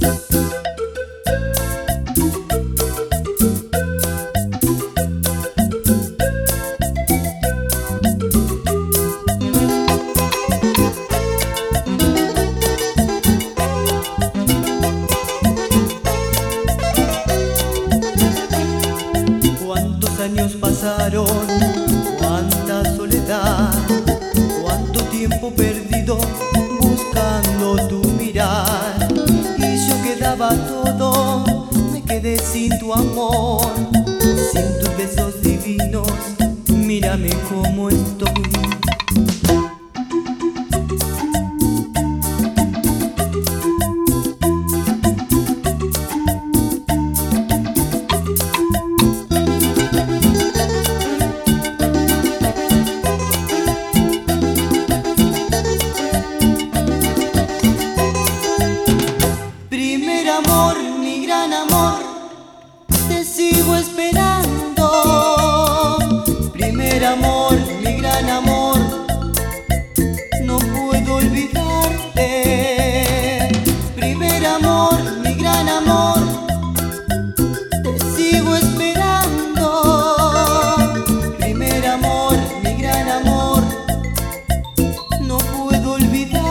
Cuántos años pasaron, cuánta soledad, cuánto tiempo perdido buscando tu mirar. Y yo que daba todo, me quedé sin tu amor, sin tus besos divinos. Mírame cómo estoy. Primer amor, mi gran amor, te sigo esperando. Primer amor, mi gran amor, no puedo olvidarte. Primer amor, mi gran amor, te sigo esperando. Primer amor, mi gran amor, no puedo olvidarte.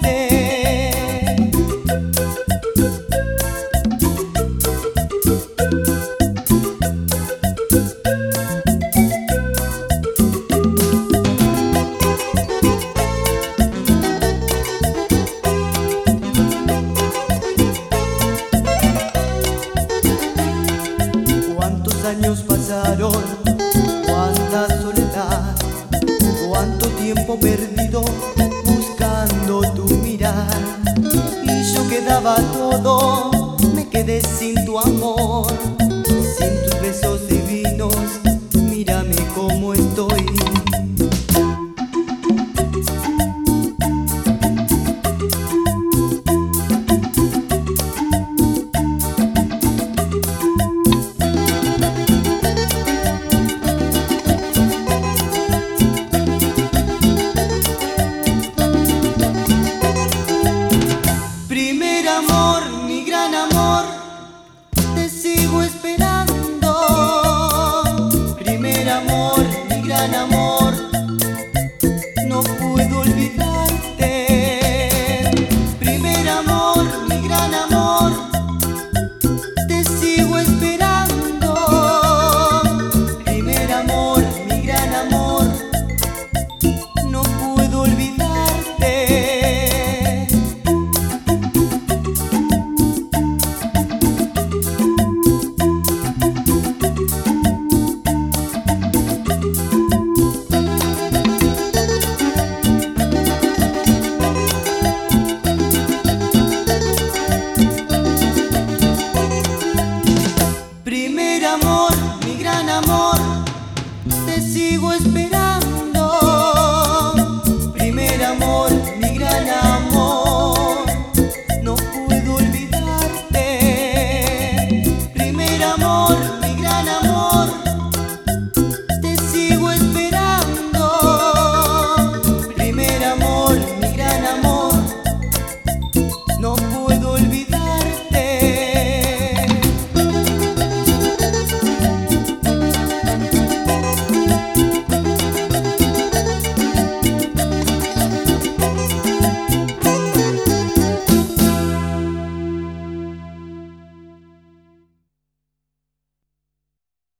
Cuántos años pasaron, cuánta soledad, cuánto tiempo perdido buscando tu mirar. Y yo que daba todo, me quedé sin tu amor, sin tus besos divinos. Mírame cómo estoy. Primer amor, mi gran amor, te sigo esperando. Primer amor, mi gran amor, no puedo olvidarte. Primer amor, mi gran amor.